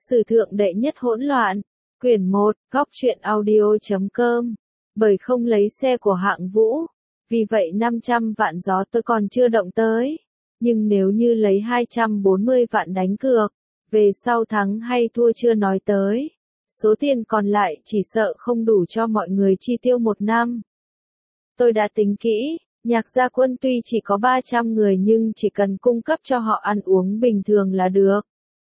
Sử thượng đệ nhất hỗn loạn, quyển 1, góc truyện audio.com, bởi không lấy xe của Hạng Vũ, vì vậy 500 vạn gió tôi còn chưa động tới, nhưng nếu như lấy 240 vạn đánh cược, về sau thắng hay thua chưa nói tới, số tiền còn lại chỉ sợ không đủ cho mọi người chi tiêu một năm. Tôi đã tính kỹ, Nhạc Gia Quân tuy chỉ có 300 người nhưng chỉ cần cung cấp cho họ ăn uống bình thường là được.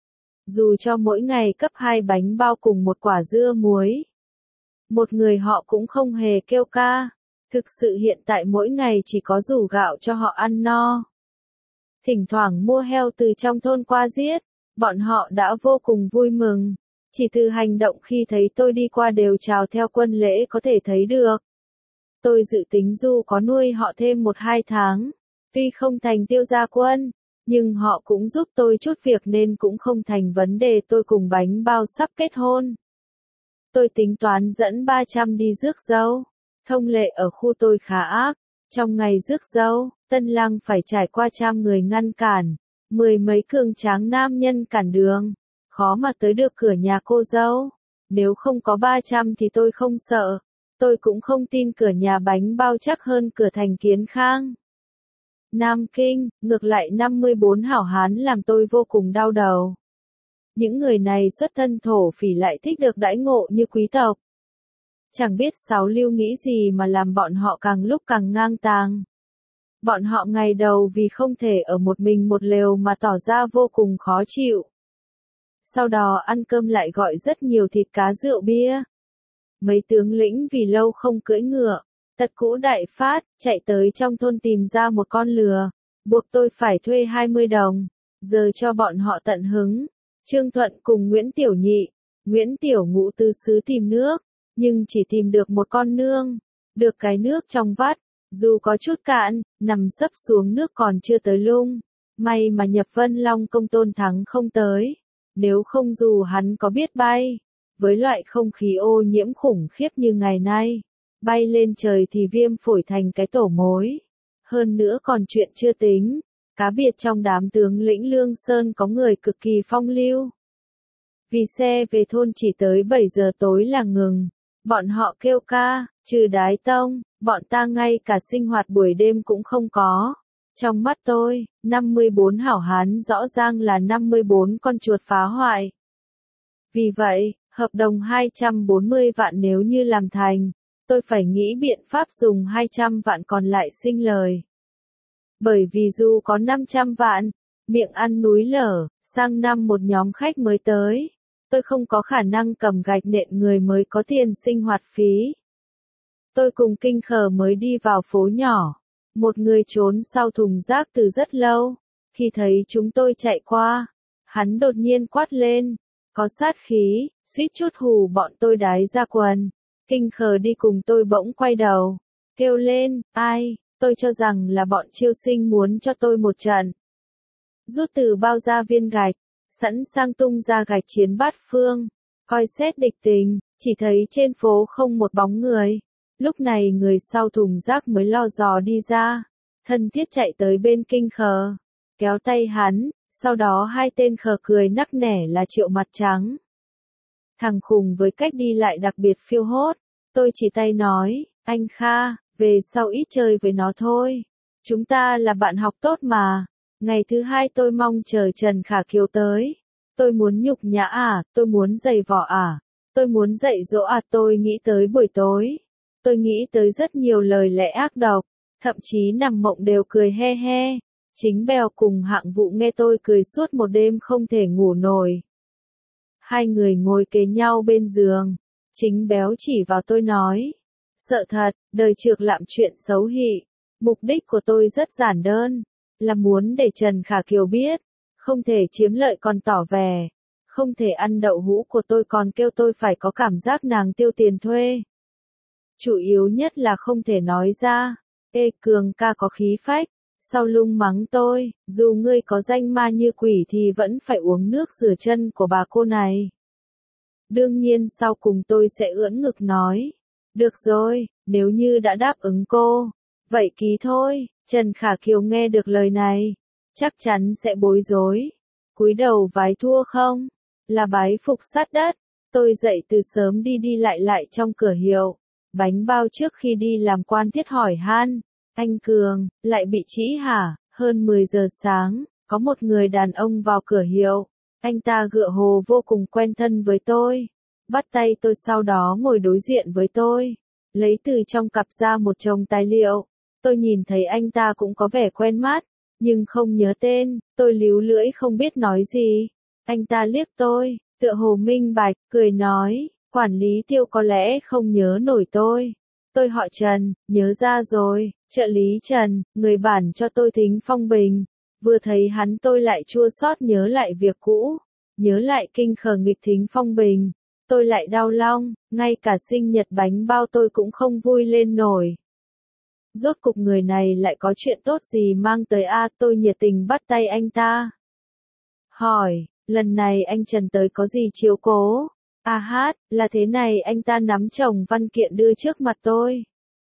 Dù cho mỗi ngày cấp 2 bánh bao cùng một quả dưa muối. Một người họ cũng không hề kêu ca. Thực sự hiện tại mỗi ngày chỉ có rủ gạo cho họ ăn no. Thỉnh thoảng mua heo từ trong thôn qua giết, bọn họ đã vô cùng vui mừng. Chỉ từ hành động khi thấy tôi đi qua đều chào theo quân lễ có thể thấy được. Tôi dự tính dù có nuôi họ thêm 1-2 tháng, tuy không thành Tiêu gia quân, nhưng họ cũng giúp tôi chút việc nên cũng không thành vấn đề. Tôi cùng bánh bao sắp kết hôn. Tôi tính toán dẫn 300 đi rước dâu. Thông lệ ở khu tôi khá ác. Trong ngày rước dâu, tân lang phải trải qua trăm người ngăn cản, 10 mấy cường tráng nam nhân cản đường, khó mà tới được cửa nhà cô dâu. Nếu không có 300 thì tôi không sợ. Tôi cũng không tin cửa nhà bánh bao chắc hơn cửa thành Kiến Khang. Nam Kinh, ngược lại 54 hảo hán làm tôi vô cùng đau đầu. Những người này xuất thân thổ phỉ lại thích được đãi ngộ như quý tộc. Chẳng biết Sáu Lưu nghĩ gì mà làm bọn họ càng lúc càng ngang tàng. Bọn họ ngày đầu vì không thể ở một mình một lều mà tỏ ra vô cùng khó chịu. Sau đó ăn cơm lại gọi rất nhiều thịt cá rượu bia. Mấy tướng lĩnh vì lâu không cưỡi ngựa, tật cũ đại phát, chạy tới trong thôn tìm ra một con lừa, buộc tôi phải thuê 20 đồng, giờ cho bọn họ tận hứng. Trương Thuận cùng Nguyễn Tiểu Nhị, Nguyễn Tiểu Ngũ tứ xứ tìm nước, nhưng chỉ tìm được một con nương, được cái nước trong vắt, dù có chút cạn, nằm sấp xuống nước còn chưa tới lung. May mà nhập Vân Long công Tôn Thắng không tới, nếu không dù hắn có biết bay, với loại không khí ô nhiễm khủng khiếp như ngày nay, bay lên trời thì viêm phổi thành cái tổ mối. Hơn nữa còn chuyện chưa tính, cá biệt trong đám tướng lĩnh Lương Sơn có người cực kỳ phong lưu. Vì xe về thôn chỉ tới 7 giờ tối là ngừng, bọn họ kêu ca, trừ Đái Tông, bọn ta ngay cả sinh hoạt buổi đêm cũng không có. Trong mắt tôi, 54 hảo hán rõ ràng là 54 con chuột phá hoại. Vì vậy, hợp đồng 240 vạn nếu như làm thành, tôi phải nghĩ biện pháp dùng 200 vạn còn lại sinh lời. Bởi vì dù có 500 vạn, miệng ăn núi lở, sang năm một nhóm khách mới tới, tôi không có khả năng cầm gạch nện người mới có tiền sinh hoạt phí. Tôi cùng Kinh Khờ mới đi vào phố nhỏ, một người trốn sau thùng rác từ rất lâu, khi thấy chúng tôi chạy qua, hắn đột nhiên quát lên, có sát khí, suýt chút hù bọn tôi đái ra quần. Kinh Khờ đi cùng tôi bỗng quay đầu, kêu lên, ai, tôi cho rằng là bọn Chiêu Sinh muốn cho tôi một trận. Rút từ bao ra viên gạch, sẵn sàng tung ra gạch chiến bát phương, coi xét địch tình, chỉ thấy trên phố không một bóng người. Lúc này người sau thùng rác mới lo dò đi ra, thân thiết chạy tới bên Kinh Khờ, kéo tay hắn, sau đó hai tên khờ cười nắc nẻ là Triệu Mặt Trắng. Thằng khùng với cách đi lại đặc biệt phiêu hốt, tôi chỉ tay nói, anh Kha, về sau ít chơi với nó thôi. Chúng ta là bạn học tốt mà. Ngày thứ hai tôi mong chờ Trần Khả Kiều tới. Tôi muốn nhục nhã à, tôi muốn giày vò à, tôi muốn dạy dỗ à. Tôi nghĩ tới buổi tối. Tôi nghĩ tới rất nhiều lời lẽ ác độc, thậm chí nằm mộng đều cười he he. Chính Bèo cùng Hạng Vũ nghe tôi cười suốt một đêm không thể ngủ nổi. Hai người ngồi kế nhau bên giường, Chính Béo chỉ vào tôi nói, sợ thật, đời trược làm chuyện xấu hị. Mục đích của tôi rất giản đơn, là muốn để Trần Khả Kiều biết, không thể chiếm lợi còn tỏ vẻ, không thể ăn đậu hũ của tôi còn kêu tôi phải có cảm giác nàng tiêu tiền thuê. Chủ yếu nhất là không thể nói ra, ê Cường ca có khí phách, sau lưng mắng tôi, dù ngươi có danh ma như quỷ thì vẫn phải uống nước rửa chân của bà cô này. Đương nhiên sau cùng tôi sẽ ưỡn ngực nói, được rồi, nếu như đã đáp ứng cô, vậy ký thôi. Trần Khả Kiều nghe được lời này, chắc chắn sẽ bối rối, cúi đầu vái thua không, là bái phục sát đất. Tôi dậy từ sớm đi đi lại trong cửa hiệu. Bánh bao trước khi đi làm quan thiết hỏi han. Anh Cường, lại bị trĩ hả? Hơn 10 giờ sáng, có một người đàn ông vào cửa hiệu. Anh ta gựa hồ vô cùng quen thân với tôi. Bắt tay tôi sau đó ngồi đối diện với tôi. Lấy từ trong cặp ra một chồng tài liệu. Tôi nhìn thấy anh ta cũng có vẻ quen mắt, nhưng không nhớ tên. Tôi líu lưỡi không biết nói gì. Anh ta liếc tôi, tựa hồ minh bạch, cười nói, quản lý Tiêu có lẽ không nhớ nổi tôi. Tôi họ Trần, nhớ ra rồi, trợ lý Trần, người bản cho tôi Thính Phong Bình. Vừa thấy hắn tôi lại chua xót nhớ lại việc cũ, nhớ lại kinh khờ nghịch Thính Phong Bình. Tôi lại đau lòng, ngay cả sinh nhật bánh bao tôi cũng không vui lên nổi. Rốt cục người này lại có chuyện tốt gì mang tới tôi nhiệt tình bắt tay anh ta. Hỏi, lần này anh Trần tới có gì chiếu cố? Là thế này, anh ta nắm chồng văn kiện đưa trước mặt tôi.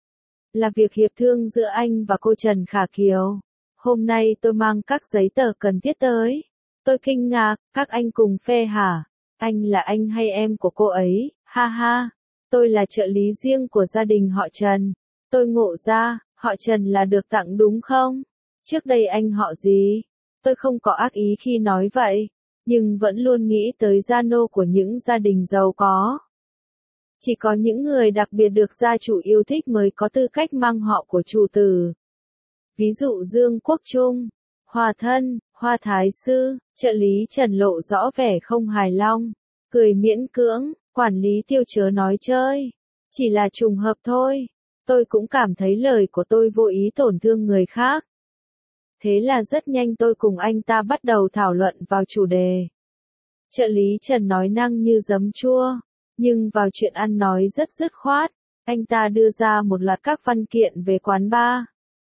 Là việc hiệp thương giữa anh và cô Trần Khả Kiều. Hôm nay tôi mang các giấy tờ cần thiết tới. Tôi kinh ngạc, các anh cùng phe hả? Anh là anh hay em của cô ấy? Ha ha, tôi là trợ lý riêng của gia đình họ Trần. Tôi ngộ ra, họ Trần là được tặng đúng không? Trước đây anh họ gì? Tôi không có ác ý khi nói vậy, nhưng vẫn luôn nghĩ tới gia nô của những gia đình giàu có. Chỉ có những người đặc biệt được gia chủ yêu thích mới có tư cách mang họ của chủ tử. Ví dụ Dương Quốc Trung, Hòa Thân, Hoa Thái Sư. Trợ lý Trần lộ rõ vẻ không hài lòng, cười miễn cưỡng, quản lý Tiêu chớ nói chơi, chỉ là trùng hợp thôi. Tôi cũng cảm thấy lời của tôi vô ý tổn thương người khác. Thế là rất nhanh tôi cùng anh ta bắt đầu thảo luận vào chủ đề. Trợ lý Trần nói năng như giấm chua, nhưng vào chuyện ăn nói rất dứt khoát. Anh ta đưa ra một loạt các văn kiện về quán bar.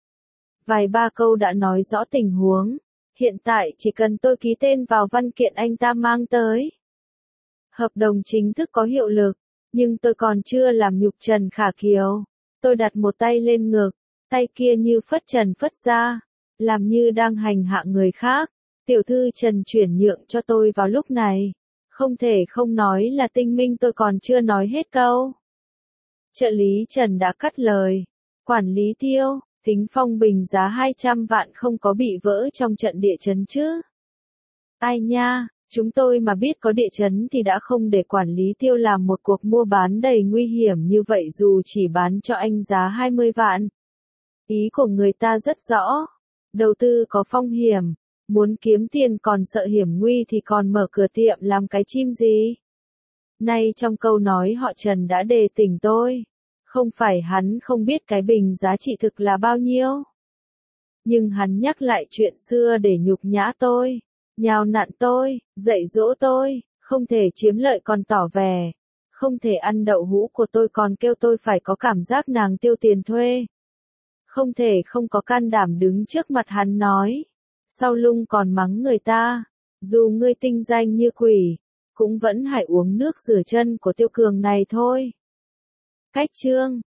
Vài ba câu đã nói rõ tình huống. Hiện tại chỉ cần tôi ký tên vào văn kiện anh ta mang tới. Hợp đồng chính thức có hiệu lực, nhưng tôi còn chưa làm nhục Trần Khả Kiều. Tôi đặt một tay lên ngực, tay kia như phất trần phất ra, làm như đang hành hạ người khác. Tiểu thư Trần chuyển nhượng cho tôi vào lúc này. Không thể không nói là tinh minh, tôi còn chưa nói hết câu. Trợ lý Trần đã cắt lời. Quản lý Tiêu, Thính Phong Bình giá 200 vạn không có bị vỡ trong trận địa chấn chứ? Ai nha, chúng tôi mà biết có địa chấn thì đã không để quản lý Tiêu làm một cuộc mua bán đầy nguy hiểm như vậy dù chỉ bán cho anh giá 20 vạn. Ý của người ta rất rõ. Đầu tư có phong hiểm. Muốn kiếm tiền còn sợ hiểm nguy thì còn mở cửa tiệm làm cái chim gì? Nay trong câu nói họ Trần đã đề tỉnh tôi. Không phải hắn không biết cái bình giá trị thực là bao nhiêu. Nhưng hắn nhắc lại chuyện xưa để nhục nhã tôi, nhào nặn tôi, dạy dỗ tôi, không thể chiếm lợi còn tỏ vẻ, không thể ăn đậu hũ của tôi còn kêu tôi phải có cảm giác nàng tiêu tiền thuê. Không thể không có can đảm đứng trước mặt hắn nói, sau lưng còn mắng người ta, dù ngươi tinh danh như quỷ, cũng vẫn hãy uống nước rửa chân của Tiêu Cường này thôi. Cách chương